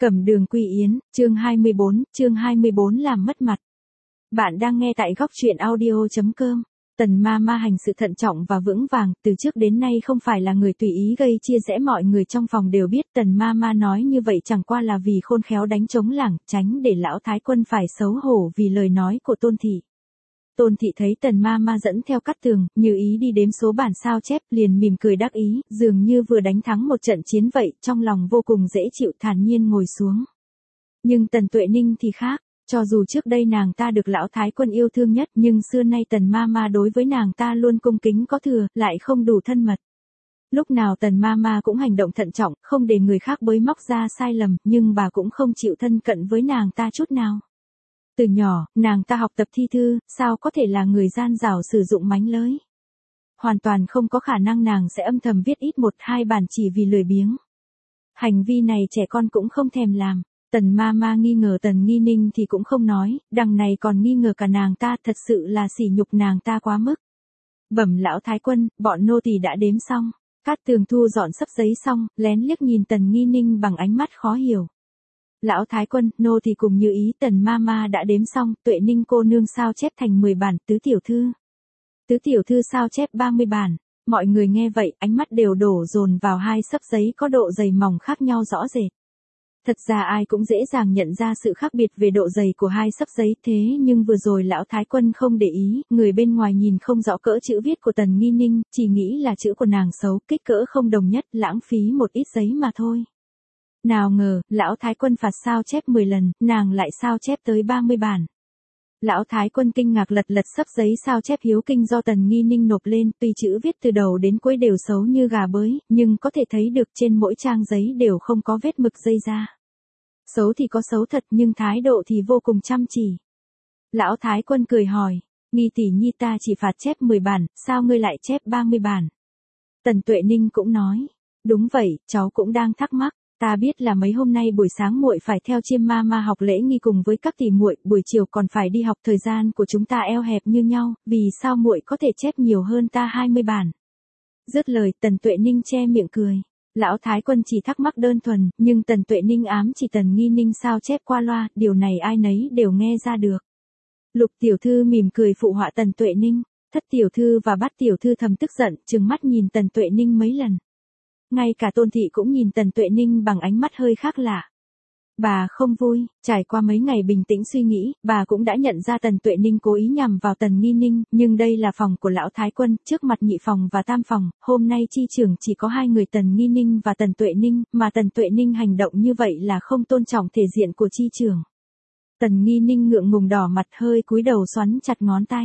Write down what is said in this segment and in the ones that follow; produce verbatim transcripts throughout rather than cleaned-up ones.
Cẩm Đường Quy Yến, chương hai mươi bốn, chương hai mươi bốn làm mất mặt. Bạn đang nghe tại góc truyện audio chấm com. Tần ma ma hành sự thận trọng và vững vàng, từ trước đến nay không phải là người tùy ý gây chia rẽ, mọi người trong phòng đều biết tần ma ma nói như vậy chẳng qua là vì khôn khéo đánh trống lảng, tránh để lão thái quân phải xấu hổ vì lời nói của Tôn thị. Tôn thị thấy tần ma ma dẫn theo Cát Tường, như ý đi đếm số bản sao chép, liền mỉm cười đắc ý, dường như vừa đánh thắng một trận chiến vậy, trong lòng vô cùng dễ chịu, thản nhiên ngồi xuống. Nhưng Tần Tuệ Ninh thì khác, cho dù trước đây nàng ta được lão thái quân yêu thương nhất, nhưng xưa nay tần ma ma đối với nàng ta luôn cung kính có thừa, lại không đủ thân mật. Lúc nào tần ma ma cũng hành động thận trọng, không để người khác bới móc ra sai lầm, nhưng bà cũng không chịu thân cận với nàng ta chút nào. Từ nhỏ, nàng ta học tập thi thư, sao có thể là người gian dảo sử dụng mánh lới. Hoàn toàn không có khả năng nàng sẽ âm thầm viết ít một hai bản chỉ vì lười biếng. Hành vi này trẻ con cũng không thèm làm. Tần ma ma nghi ngờ Tần Nghi Ninh thì cũng không nói, đằng này còn nghi ngờ cả nàng ta, thật sự là sỉ nhục nàng ta quá mức. Bẩm lão thái quân, bọn nô tỳ đã đếm xong. Cát Tường thu dọn sấp giấy xong, lén liếc nhìn Tần Nghi Ninh bằng ánh mắt khó hiểu. Lão thái quân, nô thì cùng như ý, tần ma ma đã đếm xong, Tuệ Ninh cô nương sao chép thành mười bản, tứ tiểu thư. Tứ tiểu thư sao chép ba mươi bản. Mọi người nghe vậy, ánh mắt đều đổ dồn vào hai sấp giấy có độ dày mỏng khác nhau rõ rệt. Thật ra ai cũng dễ dàng nhận ra sự khác biệt về độ dày của hai sấp giấy, thế nhưng vừa rồi lão thái quân không để ý, người bên ngoài nhìn không rõ cỡ chữ viết của Tần Nghi Ninh, chỉ nghĩ là chữ của nàng xấu, kích cỡ không đồng nhất, lãng phí một ít giấy mà thôi. Nào ngờ, lão thái quân phạt sao chép mười lần, nàng lại sao chép tới ba mươi bản. Lão thái quân kinh ngạc lật lật sấp giấy sao chép hiếu kinh do Tần Nghi Ninh nộp lên, tuy chữ viết từ đầu đến cuối đều xấu như gà bới, nhưng có thể thấy được trên mỗi trang giấy đều không có vết mực dây ra. Xấu thì có xấu thật nhưng thái độ thì vô cùng chăm chỉ. Lão thái quân cười hỏi, Nghi tỷ nhi ta chỉ phạt chép mười bản, sao ngươi lại chép ba mươi bản? Tần Tuệ Ninh cũng nói, đúng vậy, cháu cũng đang thắc mắc. Ta biết là mấy hôm nay buổi sáng muội phải theo Chiêm ma ma học lễ nghi cùng với các tỷ muội, buổi chiều còn phải đi học, thời gian của chúng ta eo hẹp như nhau, vì sao muội có thể chép nhiều hơn ta hai mươi bản? Dứt lời, Tần Tuệ Ninh che miệng cười. Lão thái quân chỉ thắc mắc đơn thuần, nhưng Tần Tuệ Ninh ám chỉ Tần Nghi Ninh sao chép qua loa, điều này ai nấy đều nghe ra được. Lục tiểu thư mỉm cười phụ họa Tần Tuệ Ninh, Thất tiểu thư và Bát tiểu thư thầm tức giận, trừng mắt nhìn Tần Tuệ Ninh mấy lần. Ngay cả Tôn thị cũng nhìn Tần Tuệ Ninh bằng ánh mắt hơi khác lạ. Bà không vui, trải qua mấy ngày bình tĩnh suy nghĩ, bà cũng đã nhận ra Tần Tuệ Ninh cố ý nhằm vào Tần Nghi Ninh, nhưng đây là phòng của lão thái quân, trước mặt nhị phòng và tam phòng, hôm nay chi trưởng chỉ có hai người Tần Nghi Ninh và Tần Tuệ Ninh, mà Tần Tuệ Ninh hành động như vậy là không tôn trọng thể diện của chi trưởng. Tần Nghi Ninh ngượng ngùng đỏ mặt, hơi cúi đầu xoắn chặt ngón tay.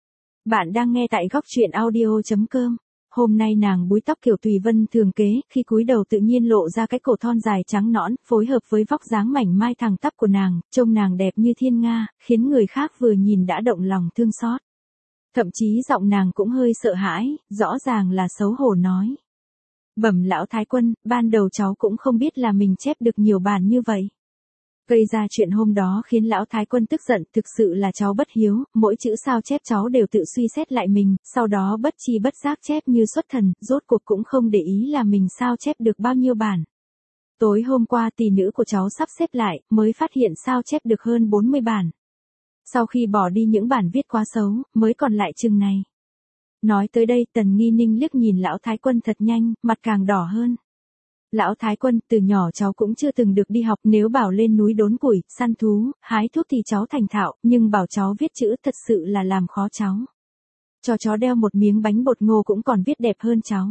Bạn đang nghe tại góc truyện audio chấm com. Hôm nay nàng búi tóc kiểu tùy vân thường kế, khi cúi đầu tự nhiên lộ ra cái cổ thon dài trắng nõn, phối hợp với vóc dáng mảnh mai thẳng tắp của nàng, trông nàng đẹp như thiên nga, khiến người khác vừa nhìn đã động lòng thương xót. Thậm chí giọng nàng cũng hơi sợ hãi, rõ ràng là xấu hổ nói. Bẩm lão thái quân, ban đầu cháu cũng không biết là mình chép được nhiều bản như vậy. Gây ra chuyện hôm đó khiến lão thái quân tức giận, thực sự là cháu bất hiếu, mỗi chữ sao chép cháu đều tự suy xét lại mình, sau đó bất chi bất giác chép như xuất thần, rốt cuộc cũng không để ý là mình sao chép được bao nhiêu bản. Tối hôm qua tỷ nữ của cháu sắp xếp lại, mới phát hiện sao chép được hơn bốn mươi bản. Sau khi bỏ đi những bản viết quá xấu, mới còn lại chừng này. Nói tới đây, Tần Nghi Ninh liếc nhìn lão thái quân thật nhanh, mặt càng đỏ hơn. Lão thái quân, từ nhỏ cháu cũng chưa từng được đi học, nếu bảo lên núi đốn củi, săn thú, hái thuốc thì cháu thành thạo, nhưng bảo cháu viết chữ thật sự là làm khó cháu. Cho chó đeo một miếng bánh bột ngô cũng còn viết đẹp hơn cháu.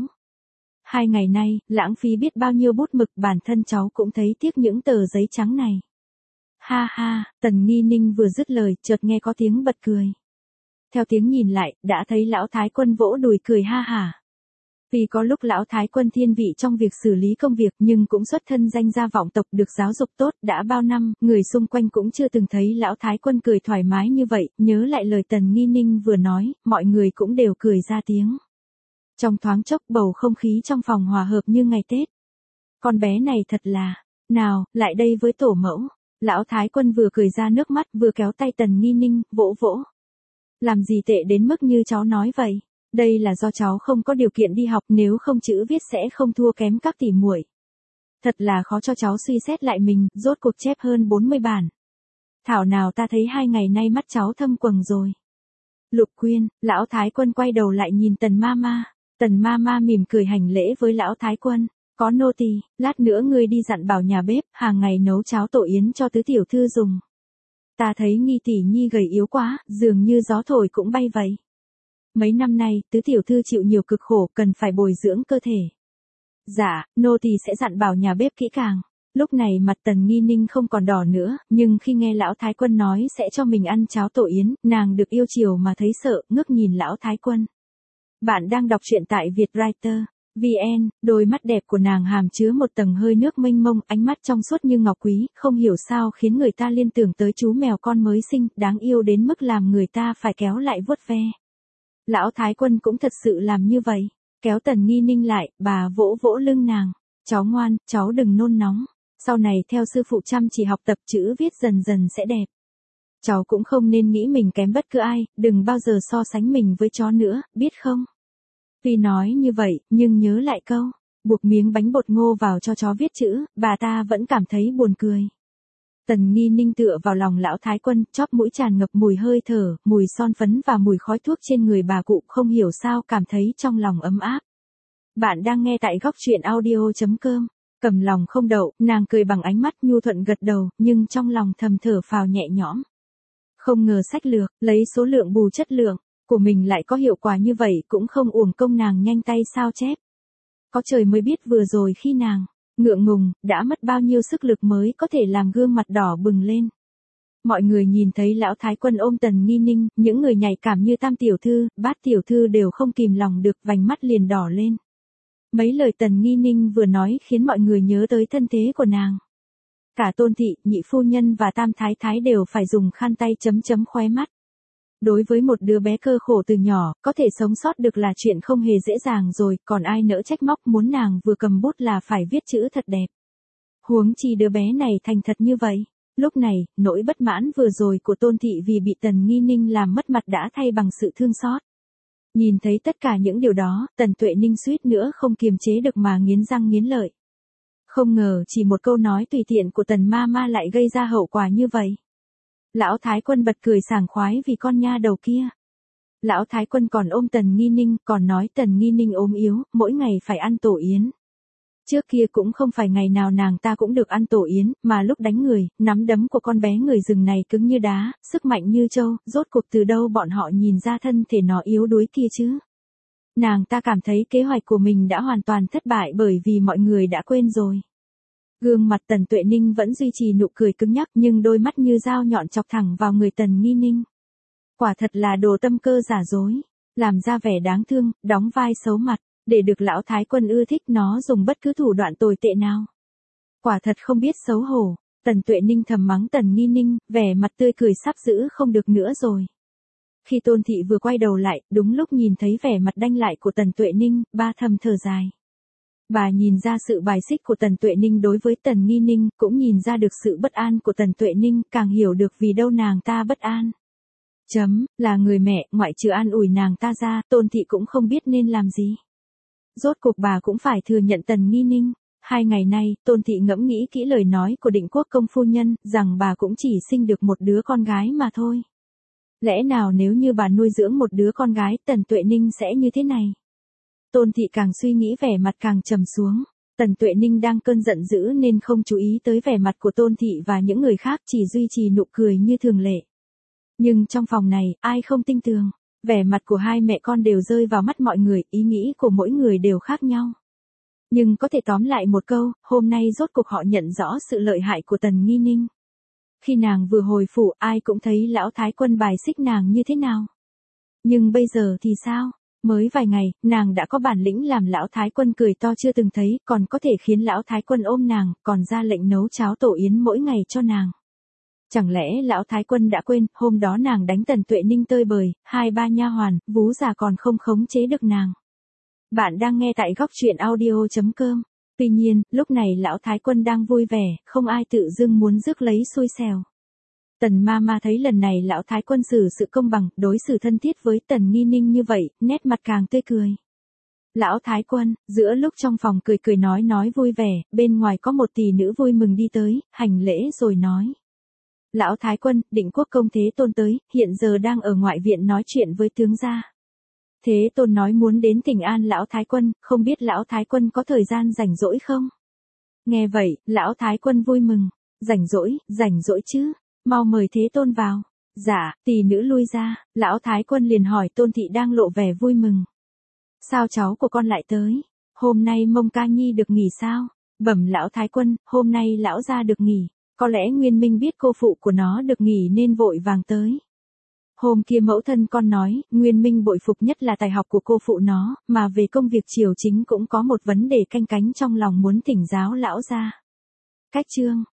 Hai ngày nay, lãng phí biết bao nhiêu bút mực, bản thân cháu cũng thấy tiếc những tờ giấy trắng này. Ha ha, Tần Nghi Ninh vừa dứt lời, chợt nghe có tiếng bật cười. Theo tiếng nhìn lại, đã thấy lão thái quân vỗ đùi cười ha hả. Vì có lúc lão thái quân thiên vị trong việc xử lý công việc, nhưng cũng xuất thân danh gia vọng tộc, được giáo dục tốt, đã bao năm, người xung quanh cũng chưa từng thấy lão thái quân cười thoải mái như vậy, nhớ lại lời Tần Nghi Ninh vừa nói, mọi người cũng đều cười ra tiếng. Trong thoáng chốc, bầu không khí trong phòng hòa hợp như ngày Tết. Con bé này thật là, nào, lại đây với tổ mẫu. Lão thái quân vừa cười ra nước mắt, vừa kéo tay Tần Nghi Ninh, vỗ vỗ. Làm gì tệ đến mức như cháu nói vậy? Đây là do cháu không có điều kiện đi học, nếu không chữ viết sẽ không thua kém các tỷ muội. Thật là khó cho cháu suy xét lại mình, rốt cuộc chép hơn bốn mươi bản. Thảo nào ta thấy hai ngày nay mắt cháu thâm quầng rồi. Lục Quyên, lão Thái Quân quay đầu lại nhìn Tần Mama. Tần Mama mỉm cười hành lễ với lão Thái Quân. Có nô tỳ, lát nữa ngươi đi dặn bảo nhà bếp, hàng ngày nấu cháo tổ yến cho tứ tiểu thư dùng. Ta thấy Nghi tỷ nhi gầy yếu quá, dường như gió thổi cũng bay vậy. Mấy năm nay, tứ tiểu thư chịu nhiều cực khổ, cần phải bồi dưỡng cơ thể. Dạ, nô tỳ sẽ dặn bảo nhà bếp kỹ càng. Lúc này mặt Tần Nghi Ninh không còn đỏ nữa, nhưng khi nghe lão Thái Quân nói sẽ cho mình ăn cháo tổ yến, nàng được yêu chiều mà thấy sợ, ngước nhìn lão Thái Quân. Bạn đang đọc truyện tại Vietwriter. vê en, đôi mắt đẹp của nàng hàm chứa một tầng hơi nước mênh mông, ánh mắt trong suốt như ngọc quý, không hiểu sao khiến người ta liên tưởng tới chú mèo con mới sinh, đáng yêu đến mức làm người ta phải kéo lại vuốt ve. Lão Thái Quân cũng thật sự làm như vậy, kéo Tần Nghi Ninh lại, bà vỗ vỗ lưng nàng. Cháu ngoan, cháu đừng nôn nóng, sau này theo sư phụ chăm chỉ học tập chữ viết dần dần sẽ đẹp. Cháu cũng không nên nghĩ mình kém bất cứ ai, đừng bao giờ so sánh mình với chó nữa, biết không? Tuy nói như vậy, nhưng nhớ lại câu, buộc miếng bánh bột ngô vào cho chó viết chữ, bà ta vẫn cảm thấy buồn cười. Tần Nghi Ninh tựa vào lòng lão Thái Quân, chóp mũi tràn ngập mùi hơi thở, mùi son phấn và mùi khói thuốc trên người bà cụ, không hiểu sao cảm thấy trong lòng ấm áp. Bạn đang nghe tại góc truyện audio chấm com. Cầm lòng không đậu, nàng cười bằng ánh mắt nhu thuận gật đầu, nhưng trong lòng thầm thở phào nhẹ nhõm. Không ngờ sách lược, lấy số lượng bù chất lượng, của mình lại có hiệu quả như vậy, cũng không uổng công nàng nhanh tay sao chép. Có trời mới biết vừa rồi khi nàng, ngượng ngùng, đã mất bao nhiêu sức lực mới có thể làm gương mặt đỏ bừng lên. Mọi người nhìn thấy lão Thái Quân ôm Tần Nghi Ninh, những người nhạy cảm như Tam tiểu thư, Bát tiểu thư đều không kìm lòng được, vành mắt liền đỏ lên. Mấy lời Tần Nghi Ninh vừa nói khiến mọi người nhớ tới thân thế của nàng. Cả Tôn thị, nhị phu nhân và Tam thái thái đều phải dùng khăn tay chấm chấm khóe mắt. Đối với một đứa bé cơ khổ từ nhỏ, có thể sống sót được là chuyện không hề dễ dàng rồi, còn ai nỡ trách móc muốn nàng vừa cầm bút là phải viết chữ thật đẹp. Huống chi đứa bé này thành thật như vậy. Lúc này, nỗi bất mãn vừa rồi của Tôn thị vì bị Tần Nghi Ninh làm mất mặt đã thay bằng sự thương xót. Nhìn thấy tất cả những điều đó, Tần Tuệ Ninh suýt nữa không kiềm chế được mà nghiến răng nghiến lợi. Không ngờ chỉ một câu nói tùy tiện của Tần Mama lại gây ra hậu quả như vậy. Lão Thái Quân bật cười sảng khoái vì con nha đầu kia. Lão Thái Quân còn ôm Tần Nghi Ninh, còn nói Tần Nghi Ninh ốm yếu, mỗi ngày phải ăn tổ yến. Trước kia cũng không phải ngày nào nàng ta cũng được ăn tổ yến, mà lúc đánh người, nắm đấm của con bé người rừng này cứng như đá, sức mạnh như trâu, rốt cuộc từ đâu bọn họ nhìn ra thân thể nó yếu đuối kia chứ. Nàng ta cảm thấy kế hoạch của mình đã hoàn toàn thất bại bởi vì mọi người đã quên rồi. Gương mặt Tần Tuệ Ninh vẫn duy trì nụ cười cứng nhắc, nhưng đôi mắt như dao nhọn chọc thẳng vào người Tần Nghi Ninh. Quả thật là đồ tâm cơ giả dối, làm ra vẻ đáng thương, đóng vai xấu mặt, để được lão Thái Quân ưa thích, nó dùng bất cứ thủ đoạn tồi tệ nào. Quả thật không biết xấu hổ. Tần Tuệ Ninh thầm mắng Tần Nghi Ninh, vẻ mặt tươi cười sắp giữ không được nữa rồi. Khi Tôn thị vừa quay đầu lại, đúng lúc nhìn thấy vẻ mặt đanh lại của Tần Tuệ Ninh, ba thầm thở dài. Bà nhìn ra sự bài xích của Tần Tuệ Ninh đối với Tần Nghi Ninh, cũng nhìn ra được sự bất an của Tần Tuệ Ninh, càng hiểu được vì đâu nàng ta bất an. Chấm, là người mẹ, ngoại trừ an ủi nàng ta ra, Tôn thị cũng không biết nên làm gì. Rốt cuộc bà cũng phải thừa nhận Tần Nghi Ninh. Hai ngày nay, Tôn thị ngẫm nghĩ kỹ lời nói của Định Quốc công phu nhân, rằng bà cũng chỉ sinh được một đứa con gái mà thôi. Lẽ nào nếu như bà nuôi dưỡng một đứa con gái, Tần Tuệ Ninh sẽ như thế này? Tôn thị càng suy nghĩ vẻ mặt càng trầm xuống. Tần Tuệ Ninh đang cơn giận dữ nên không chú ý tới vẻ mặt của Tôn thị và những người khác, chỉ duy trì nụ cười như thường lệ. Nhưng trong phòng này, ai không tinh tường? Vẻ mặt của hai mẹ con đều rơi vào mắt mọi người, ý nghĩ của mỗi người đều khác nhau. Nhưng có thể tóm lại một câu, hôm nay rốt cuộc họ nhận rõ sự lợi hại của Tần Nghi Ninh. Khi nàng vừa hồi phủ, ai cũng thấy lão Thái Quân bài xích nàng như thế nào. Nhưng bây giờ thì sao? Mới vài ngày, nàng đã có bản lĩnh làm lão Thái Quân cười to chưa từng thấy, còn có thể khiến lão Thái Quân ôm nàng, còn ra lệnh nấu cháo tổ yến mỗi ngày cho nàng. Chẳng lẽ lão Thái Quân đã quên, hôm đó nàng đánh Tần Tuệ Ninh tơi bời, hai ba nha hoàn, vú già còn không khống chế được nàng. Bạn đang nghe tại góc truyện audio chấm com. Tuy nhiên, lúc này lão Thái Quân đang vui vẻ, không ai tự dưng muốn rước lấy xui xẻo. Tần Mama thấy lần này lão Thái Quân xử sự công bằng, đối xử thân thiết với Tần Nghi Ninh như vậy, nét mặt càng tươi cười. Lão Thái Quân, giữa lúc trong phòng cười cười nói nói vui vẻ, bên ngoài có một tỷ nữ vui mừng đi tới, hành lễ rồi nói. Lão Thái Quân, Định Quốc công Thế Tôn tới, hiện giờ đang ở ngoại viện nói chuyện với tướng gia. Thế Tôn nói muốn đến thỉnh an Lão Thái Quân, không biết Lão Thái Quân có thời gian rảnh rỗi không? Nghe vậy, Lão Thái Quân vui mừng. Rảnh rỗi, rảnh rỗi chứ, mau mời Thế Tôn vào. Dạ, tỷ nữ lui ra, Lão Thái Quân liền hỏi Tôn Thị đang lộ vẻ vui mừng. Sao cháu của con lại tới? Hôm nay Mông Ca Nhi được nghỉ sao? Bẩm Lão Thái Quân, hôm nay lão gia được nghỉ, có lẽ Nguyên Minh biết cô phụ của nó được nghỉ nên vội vàng tới. Hôm kia mẫu thân con nói, Nguyên Minh bội phục nhất là tài học của cô phụ nó, mà về công việc triều chính cũng có một vấn đề canh cánh trong lòng muốn thỉnh giáo lão gia. Cách chương